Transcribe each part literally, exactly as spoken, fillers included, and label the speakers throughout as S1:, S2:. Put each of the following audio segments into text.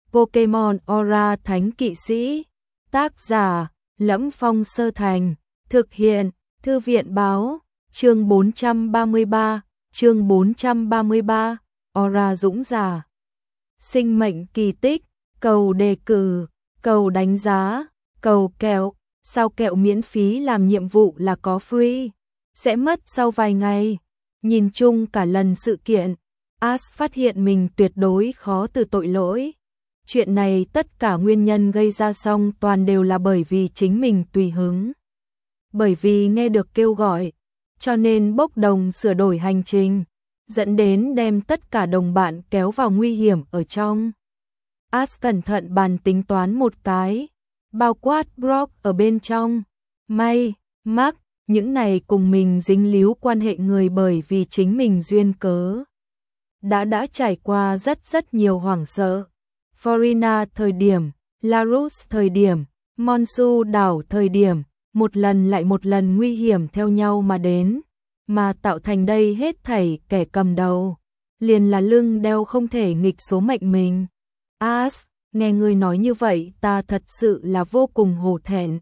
S1: Pokemon Aura Thánh Kỵ Sĩ. Tác giả Lẫm Phong Sơ Thành. Thực hiện Thư viện Báo. Chương bốn trăm ba mươi ba. Chương bốn trăm ba mươi ba. Aura Dũng Giả. Sinh mệnh kỳ tích. Cầu đề cử. Cầu đánh giá. Cầu kẹo. Sao kẹo miễn phí làm nhiệm vụ là có free. Sẽ mất sau vài ngày. Nhìn chung cả lần sự kiện, Ash phát hiện mình tuyệt đối khó từ tội lỗi. Chuyện này tất cả nguyên nhân gây ra xong toàn đều là bởi vì chính mình tùy hứng. Bởi vì nghe được kêu gọi, cho nên bốc đồng sửa đổi hành trình, dẫn đến đem tất cả đồng bạn kéo vào nguy hiểm ở trong. Ash cẩn thận bàn tính toán một cái, bao quát Brock ở bên trong. May, Mark, những này cùng mình dính líu quan hệ người bởi vì chính mình duyên cớ. Đã đã trải qua rất rất nhiều hoảng sợ. Florina thời điểm, Larus thời điểm, Monsu đảo thời điểm, một lần lại một lần nguy hiểm theo nhau mà đến, mà tạo thành đây hết thảy kẻ cầm đầu. Liền là lưng đeo không thể nghịch số mệnh mình. Ash, nghe người nói như vậy ta thật sự là vô cùng hổ thẹn.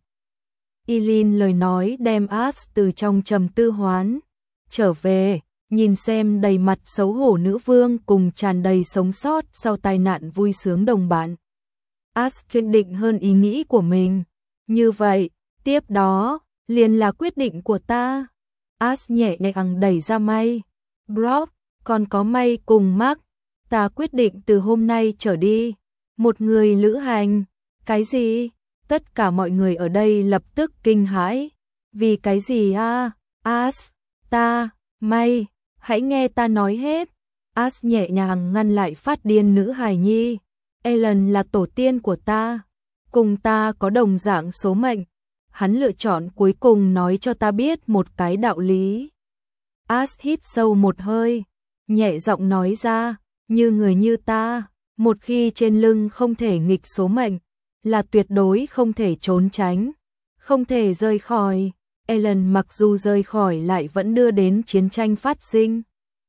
S1: Eileen lời nói đem Ash từ trong trầm tư hoán trở về, nhìn xem đầy mặt xấu hổ nữ vương cùng tràn đầy sống sót sau tai nạn vui sướng đồng bạn. Ash kiên định hơn ý nghĩ của mình. Như vậy, tiếp đó, liền là quyết định của ta. Ash nhẹ nhàng đẩy ra May. Brock, còn có May cùng Mark. Ta quyết định từ hôm nay trở đi. Một người lữ hành. Cái gì? Tất cả mọi người ở đây lập tức kinh hãi. Vì cái gì a? À? Ash, ta, May, hãy nghe ta nói hết. Ash nhẹ nhàng ngăn lại phát điên nữ hài nhi. Ellen là tổ tiên của ta, cùng ta có đồng dạng số mệnh. Hắn lựa chọn cuối cùng nói cho ta biết một cái đạo lý. Ash hít sâu một hơi, nhẹ giọng nói ra, như người như ta, một khi trên lưng không thể nghịch số mệnh, là tuyệt đối không thể trốn tránh, không thể rời khỏi. Ellen mặc dù rời khỏi lại vẫn đưa đến chiến tranh phát sinh.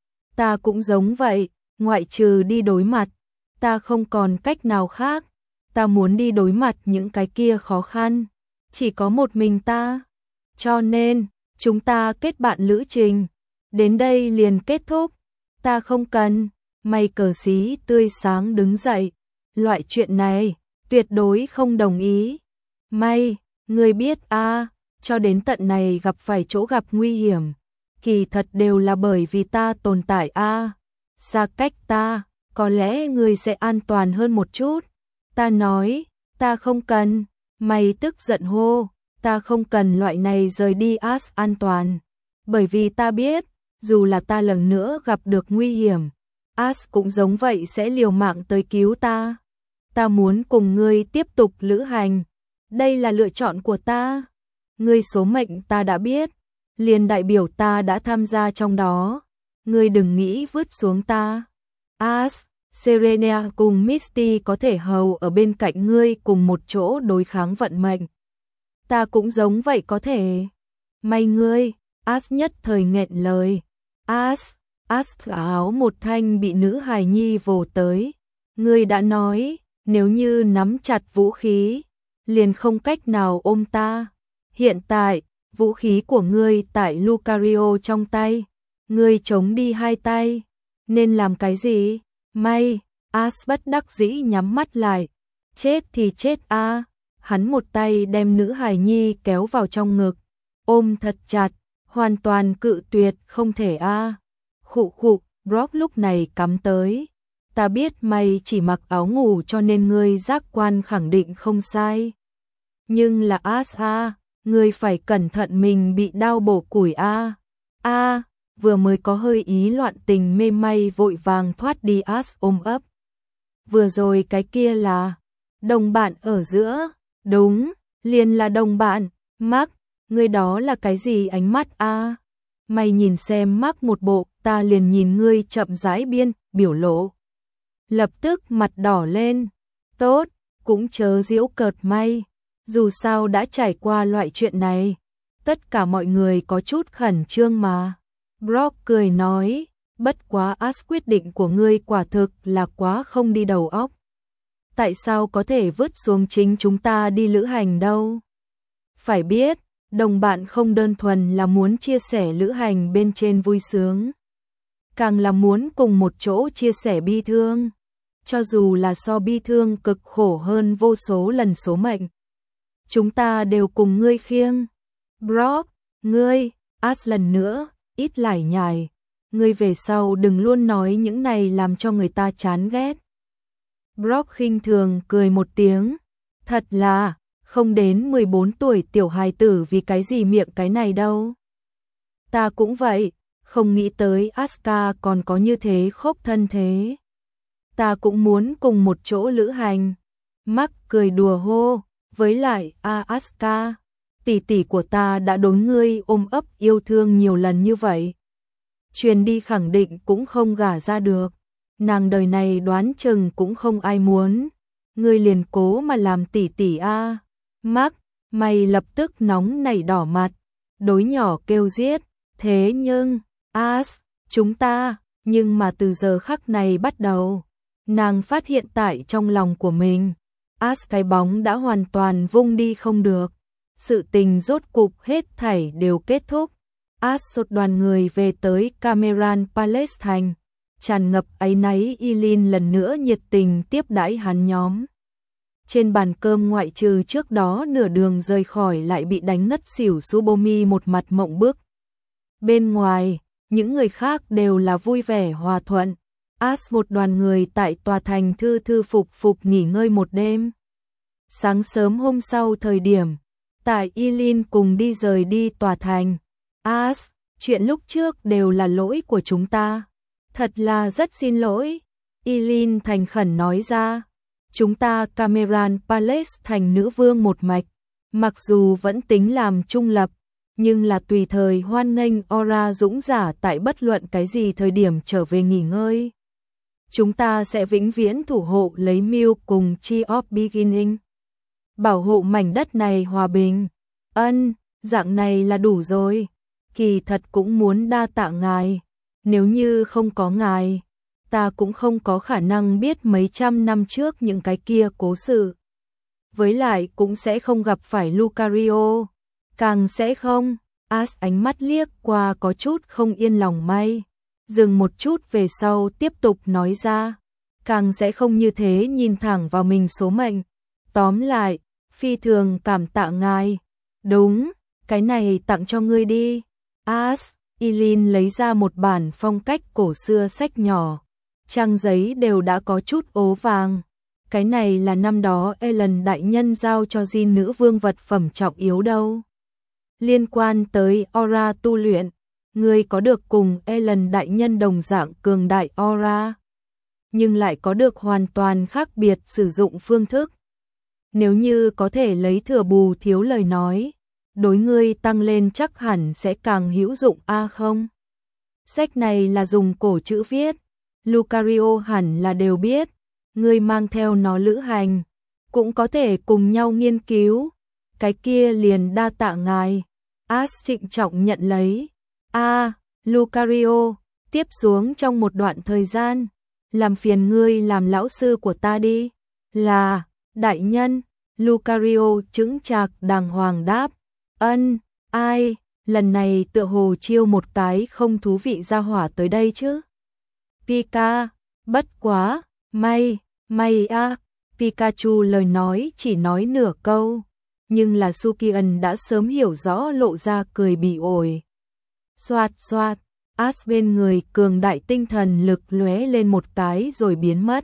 S1: Ta cũng giống vậy, ngoại trừ đi đối mặt, ta không còn cách nào khác. Ta muốn đi đối mặt những cái kia khó khăn, chỉ có một mình ta. Cho nên, chúng ta kết bạn lữ trình, đến đây liền kết thúc. Ta không cần. May cờ xí tươi sáng đứng dậy. Loại chuyện này, tuyệt đối không đồng ý. May, người biết a, à, cho đến tận này gặp phải chỗ gặp nguy hiểm, kỳ thật đều là bởi vì ta tồn tại a. À. Xa cách ta, có lẽ người sẽ an toàn hơn một chút. Ta nói, ta không cần. May tức giận hô, ta không cần loại này rời đi Ash an toàn. Bởi vì ta biết, dù là ta lần nữa gặp được nguy hiểm, Ash cũng giống vậy sẽ liều mạng tới cứu ta. Ta muốn cùng ngươi tiếp tục lữ hành. Đây là lựa chọn của ta. Ngươi số mệnh ta đã biết, liền đại biểu ta đã tham gia trong đó. Ngươi đừng nghĩ vứt xuống ta. Ash, Serena cùng Misty có thể hầu ở bên cạnh ngươi cùng một chỗ đối kháng vận mệnh. Ta cũng giống vậy có thể. May ngươi, Ash nhất thời nghẹn lời. Ash, Ash áo một thanh bị nữ hài nhi vồ tới. Ngươi đã nói, nếu như nắm chặt vũ khí, liền không cách nào ôm ta. Hiện tại, vũ khí của ngươi tại Lucario trong tay. Ngươi chống đi hai tay. Nên làm cái gì? May, Ash bất đắc dĩ nhắm mắt lại. Chết thì chết a. À. Hắn một tay đem nữ hài nhi kéo vào trong ngực, ôm thật chặt, hoàn toàn cự tuyệt không thể a. À. Khụ khụ, Brock lúc này cắm tới. Ta biết mày chỉ mặc áo ngủ cho nên ngươi giác quan khẳng định không sai. Nhưng là Ash a, ngươi phải cẩn thận mình bị đau bổ củi a. À. A. À. Vừa mới có hơi ý loạn tình mê may vội vàng thoát đi Ash ôm ấp. Vừa rồi cái kia là đồng bạn ở giữa. Đúng, liền là đồng bạn. Mark, ngươi đó là cái gì ánh mắt a? À? Mày nhìn xem Mark một bộ, ta liền nhìn ngươi chậm rãi biên, biểu lộ. Lập tức mặt đỏ lên. Tốt, cũng chớ giễu cợt May. Dù sao đã trải qua loại chuyện này, tất cả mọi người có chút khẩn trương mà. Brock cười nói, bất quá Ash quyết định của ngươi quả thực là quá không đi đầu óc. tại sao có thể vứt xuống chính chúng ta đi lữ hành đâu? Phải biết, đồng bạn không đơn thuần là muốn chia sẻ lữ hành bên trên vui sướng, càng là muốn cùng một chỗ chia sẻ bi thương, cho dù là so bi thương cực khổ hơn vô số lần số mệnh. Chúng ta đều cùng ngươi khiêng. Brock, ngươi, As lần nữa, ít lải nhải, ngươi về sau đừng luôn nói những này làm cho người ta chán ghét. Brock khinh thường cười một tiếng, thật là, không đến mười bốn tuổi tiểu hài tử vì cái gì miệng cái này đâu. Ta cũng vậy, không nghĩ tới Asuka còn có như thế khốc thân thế. Ta cũng muốn cùng một chỗ lữ hành. Mark cười đùa hô, với lại, a Asuka, tỷ tỷ của ta đã đối ngươi ôm ấp yêu thương nhiều lần như vậy. Truyền đi khẳng định cũng không gả ra được. Nàng đời này đoán chừng cũng không ai muốn. Ngươi liền cố mà làm tỷ tỷ a. Mark, mày lập tức nóng nảy đỏ mặt, đối nhỏ kêu giết. Thế nhưng, As, chúng ta, nhưng mà từ giờ khắc này bắt đầu, nàng phát hiện tại trong lòng của mình, As cái bóng đã hoàn toàn vung đi không được. Sự tình rốt cục hết thảy đều kết thúc. As sột đoàn người về tới Cameron Palace thành, tràn ngập áy náy. Eileen lần nữa nhiệt tình tiếp đãi hắn nhóm. Trên bàn cơm ngoại trừ trước đó nửa đường rời khỏi lại bị đánh ngất xỉu Subomi một mặt mộng bức. Bên ngoài, những người khác đều là vui vẻ hòa thuận. As một đoàn người tại tòa thành thư thư phục phục nghỉ ngơi một đêm. Sáng sớm hôm sau thời điểm, tại Eileen cùng đi rời đi tòa thành. As, chuyện lúc trước đều là lỗi của chúng ta. Thật là rất xin lỗi. Eileen thành khẩn nói ra. Chúng ta Cameron Palace thành nữ vương một mạch. Mặc dù vẫn tính làm trung lập, nhưng là tùy thời hoan nghênh Aura dũng giả tại bất luận cái gì thời điểm trở về nghỉ ngơi. Chúng ta sẽ vĩnh viễn thủ hộ lấy Mưu cùng Chi of Beginning. Bảo hộ mảnh đất này hòa bình. Ân, dạng này là đủ rồi. Kỳ thật cũng muốn đa tạ ngài. Nếu như không có ngài, ta cũng không có khả năng biết mấy trăm năm trước những cái kia cố sự. Với lại cũng sẽ không gặp phải Lucario. Càng sẽ không. As ánh mắt liếc qua có chút không yên lòng may. Dừng một chút về sau tiếp tục nói ra. Càng sẽ không như thế nhìn thẳng vào mình số mệnh. Tóm lại, phi thường cảm tạ ngài. Đúng, cái này tặng cho ngươi đi. As, Eileen lấy ra một bản phong cách cổ xưa sách nhỏ. Trang giấy đều đã có chút ố vàng. Cái này là năm đó Ellen đại nhân giao cho Jin nữ vương vật phẩm trọng yếu đâu. Liên quan tới aura tu luyện, ngươi có được cùng Ellen đại nhân đồng dạng cường đại aura, nhưng lại có được hoàn toàn khác biệt sử dụng phương thức. Nếu như có thể lấy thừa bù thiếu lời nói, đối ngươi tăng lên chắc hẳn sẽ càng hữu dụng a không? Sách này là dùng cổ chữ viết, Lucario hẳn là đều biết, ngươi mang theo nó lữ hành, cũng có thể cùng nhau nghiên cứu, cái kia liền đa tạ ngài. As trịnh trọng nhận lấy. A, à, Lucario, tiếp xuống trong một đoạn thời gian, làm phiền ngươi làm lão sư của ta đi. Là, đại nhân. Lucario chững chạc đàng hoàng đáp. Ân, ai, lần này tựa hồ chiêu một cái không thú vị ra hỏa tới đây chứ. Pika, bất quá, may, may a. Pikachu lời nói chỉ nói nửa câu, nhưng là Sukian đã sớm hiểu rõ lộ ra cười bị ổi. Xoạt xoạt, As bên người cường đại tinh thần lực lóe lên một cái rồi biến mất.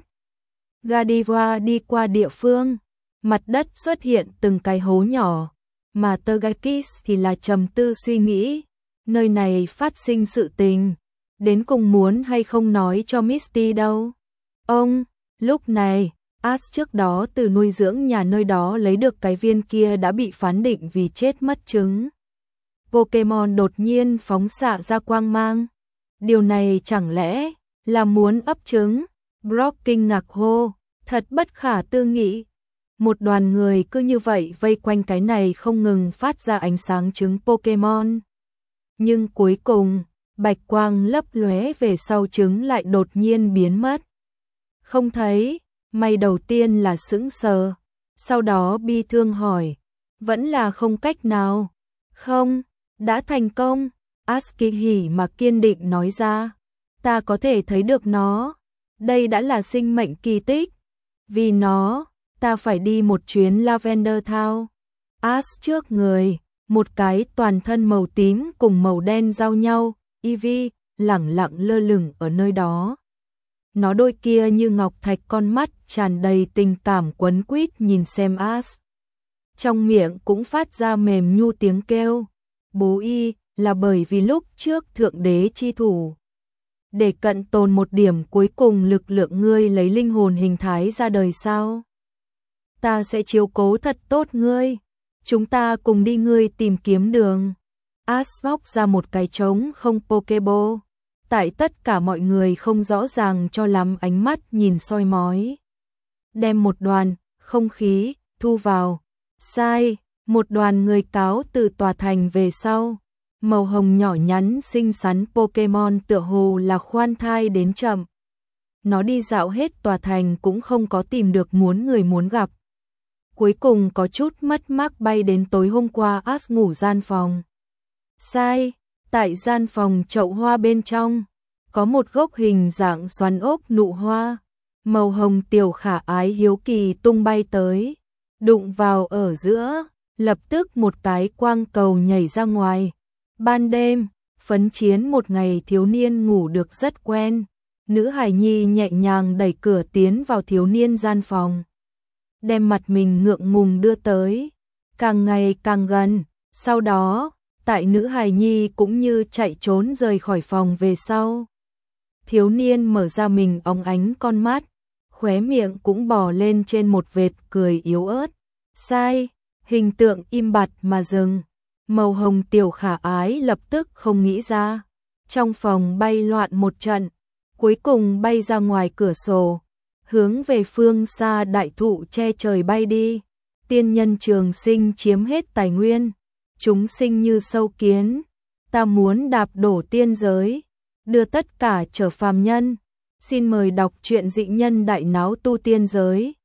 S1: Godiva đi qua địa phương, mặt đất xuất hiện từng cái hố nhỏ, mà Tergakis thì là trầm tư suy nghĩ, nơi này phát sinh sự tình, đến cùng muốn hay không nói cho Misty đâu. Ông, lúc này, As trước đó từ nuôi dưỡng nhà nơi đó lấy được cái viên kia đã bị phán định vì chết mất trứng. Pokemon đột nhiên phóng xạ ra quang mang. Điều này chẳng lẽ là muốn ấp trứng? Brock kinh ngạc hô, thật bất khả tư nghị. Một đoàn người cứ như vậy vây quanh cái này không ngừng phát ra ánh sáng trứng Pokemon. Nhưng cuối cùng, bạch quang lấp lóe về sau trứng lại đột nhiên biến mất. Không thấy, Mày đầu tiên là sững sờ, sau đó bi thương hỏi, vẫn là không cách nào. Không, đã thành công, Ash kỳ hỉ mà kiên định nói ra. Ta có thể thấy được nó, đây đã là sinh mệnh kỳ tích. Vì nó, ta phải đi một chuyến Lavender Town. Ash trước người, một cái toàn thân màu tím cùng màu đen giao nhau, Ivy lẳng lặng lơ lửng ở nơi đó. Nó đôi kia như ngọc thạch con mắt tràn đầy tình cảm quấn quýt nhìn xem Ash. Trong miệng cũng phát ra mềm nhu tiếng kêu. Bố y, là bởi vì lúc trước thượng đế chi thủ. Để cận tồn một điểm cuối cùng lực lượng ngươi lấy linh hồn hình thái ra đời sao? Ta sẽ chiếu cố thật tốt ngươi. Chúng ta cùng đi ngươi tìm kiếm đường. Ash móc ra một cái trống không Pokeball. Tại tất cả mọi người không rõ ràng cho lắm ánh mắt nhìn soi mói. Đem một đoàn, không khí, thu vào. Sai, một đoàn người cáo từ tòa thành về sau. Màu hồng nhỏ nhắn xinh xắn Pokemon tựa hồ là khoan thai đến chậm. Nó đi dạo hết tòa thành cũng không có tìm được muốn người muốn gặp. Cuối cùng có chút mất mát bay đến tối hôm qua Ash ngủ gian phòng. Sai, tại gian phòng chậu hoa bên trong, có một gốc hình dạng xoắn ốc nụ hoa. Màu hồng tiểu khả ái hiếu kỳ tung bay tới, đụng vào ở giữa, lập tức một cái quang cầu nhảy ra ngoài. Ban đêm, phấn chiến một ngày thiếu niên ngủ được rất quen. Nữ hài nhi nhẹ nhàng đẩy cửa tiến vào thiếu niên gian phòng. Đem mặt mình ngượng ngùng đưa tới, càng ngày càng gần. Sau đó, tại nữ hài nhi cũng như chạy trốn rời khỏi phòng về sau. Thiếu niên mở ra mình óng ánh con mắt, khóe miệng cũng bò lên trên một vệt cười yếu ớt. Sai, hình tượng im bặt mà dừng. Màu hồng tiểu khả ái lập tức không nghĩ ra. Trong phòng bay loạn một trận, cuối cùng bay ra ngoài cửa sổ, hướng về phương xa đại thụ che trời bay đi. Tiên nhân trường sinh chiếm hết tài nguyên, chúng sinh như sâu kiến, ta muốn đạp đổ tiên giới, đưa tất cả trở phàm nhân. Xin mời đọc truyện Dị Nhân Đại Náo Tu Tiên Giới.